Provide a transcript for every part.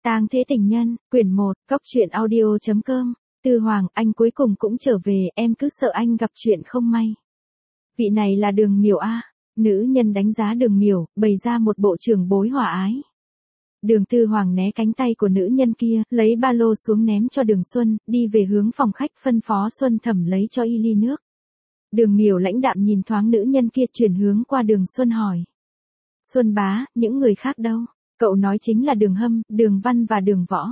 Tang Thế Tình Nhân, quyển 1, Cóc Truyện Audio.com. Tư Hoàng, anh cuối cùng cũng trở về, em cứ sợ anh gặp chuyện không may. Vị này là Đường Miểu a. Nữ nhân đánh giá Đường Miểu, bày ra một bộ trưởng bối hòa ái. Đường Tư Hoàng né cánh tay của nữ nhân kia, lấy ba lô xuống ném cho Đường Xuân, đi về hướng phòng khách phân phó Xuân Thẩm lấy cho y ly nước. Đường Miểu lãnh đạm nhìn thoáng nữ nhân kia chuyển hướng qua Đường Xuân hỏi. Xuân bá, những người khác đâu? Cậu nói chính là Đường Hâm, Đường Văn và Đường Võ.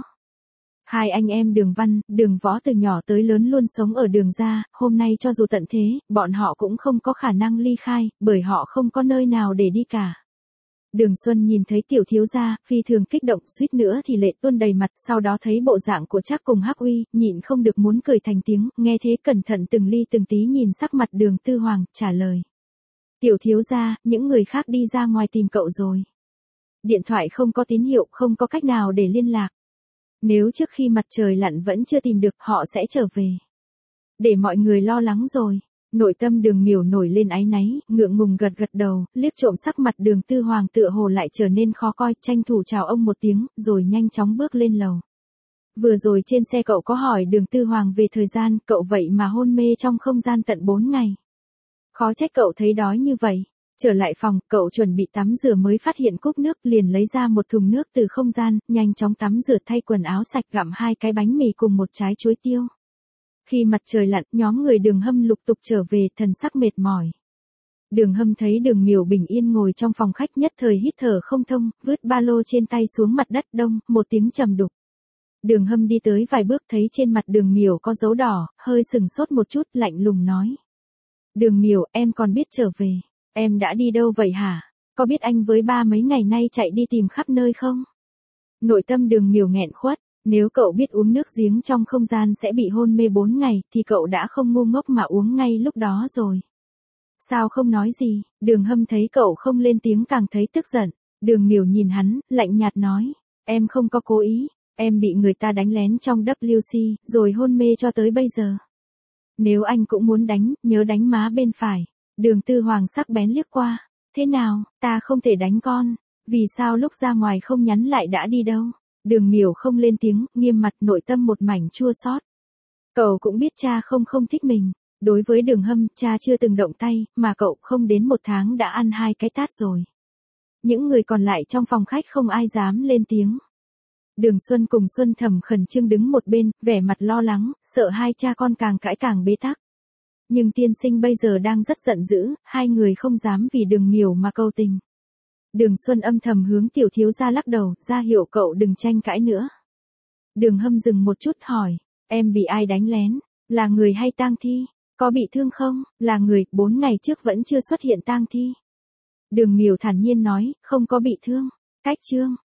Hai anh em Đường Văn, Đường Võ từ nhỏ tới lớn luôn sống ở Đường gia, hôm nay cho dù tận thế, bọn họ cũng không có khả năng ly khai, bởi họ không có nơi nào để đi cả. Đường Xuân nhìn thấy tiểu thiếu gia, phi thường kích động, suýt nữa thì lệ tuôn đầy mặt, sau đó thấy bộ dạng của Trác cùng Hắc Uy, nhịn không được muốn cười thành tiếng, nghe thế cẩn thận từng ly từng tí nhìn sắc mặt Đường Tư Hoàng, trả lời. Tiểu thiếu gia, những người khác đi ra ngoài tìm cậu rồi. Điện thoại không có tín hiệu, không có cách nào để liên lạc. Nếu trước khi mặt trời lặn vẫn chưa tìm được, họ sẽ trở về. Để mọi người lo lắng rồi. Nội tâm Đường Miểu nổi lên áy náy, ngượng ngùng gật gật đầu, liếc trộm sắc mặt Đường Tư Hoàng tựa hồ lại trở nên khó coi, tranh thủ chào ông một tiếng, rồi nhanh chóng bước lên lầu. Vừa rồi trên xe cậu có hỏi Đường Tư Hoàng về thời gian, cậu vậy mà hôn mê trong không gian tận 4 ngày. Khó trách cậu thấy đói như vậy. Trở lại phòng, cậu chuẩn bị tắm rửa mới phát hiện cúp nước, liền lấy ra một thùng nước từ không gian, nhanh chóng tắm rửa thay quần áo sạch, gặm 2 cái bánh mì cùng một trái chuối tiêu. Khi mặt trời lặn, nhóm người Đường Hâm lục tục trở về, thần sắc mệt mỏi. Đường Hâm thấy Đường Miểu bình yên ngồi trong phòng khách, nhất thời hít thở không thông, vứt ba lô trên tay xuống mặt đất, đông, một tiếng trầm đục. Đường Hâm đi tới vài bước thấy trên mặt Đường Miểu có dấu đỏ, hơi sừng sốt một chút, lạnh lùng nói. Đường Miểu, em còn biết trở về. Em đã đi đâu vậy hả? Có biết anh với ba mấy ngày nay chạy đi tìm khắp nơi không? Nội tâm Đường Miểu nghẹn khuất, nếu cậu biết uống nước giếng trong không gian sẽ bị hôn mê 4 ngày, thì cậu đã không ngu ngốc mà uống ngay lúc đó rồi. Sao không nói gì? Đường Hâm thấy cậu không lên tiếng càng thấy tức giận. Đường Miểu nhìn hắn, lạnh nhạt nói. Em không có cố ý, em bị người ta đánh lén trong WC, rồi hôn mê cho tới bây giờ. Nếu anh cũng muốn đánh, nhớ đánh má bên phải. Đường Tư Hoàng sắc bén liếc qua. Thế nào, ta không thể đánh con. Vì sao lúc ra ngoài không nhắn lại đã đi đâu? Đường Miểu không lên tiếng, nghiêm mặt, nội tâm một mảnh chua xót. Cậu cũng biết cha không thích mình. Đối với Đường Hâm, cha chưa từng động tay, mà cậu không đến 1 tháng đã ăn 2 cái tát rồi. Những người còn lại trong phòng khách không ai dám lên tiếng. Đường Xuân cùng Xuân Thẩm khẩn trương đứng một bên, vẻ mặt lo lắng, sợ hai cha con càng cãi càng bế tắc. Nhưng tiên sinh bây giờ đang rất giận dữ, hai người không dám vì Đường Miểu mà cầu tình. Đường Xuân âm thầm hướng tiểu thiếu gia lắc đầu, ra hiệu cậu đừng tranh cãi nữa. Đường Hâm dừng một chút hỏi, em bị ai đánh lén, là người hay tang thi, có bị thương không, là người, 4 ngày trước vẫn chưa xuất hiện tang thi. Đường Miểu thản nhiên nói, không có bị thương, cách chương.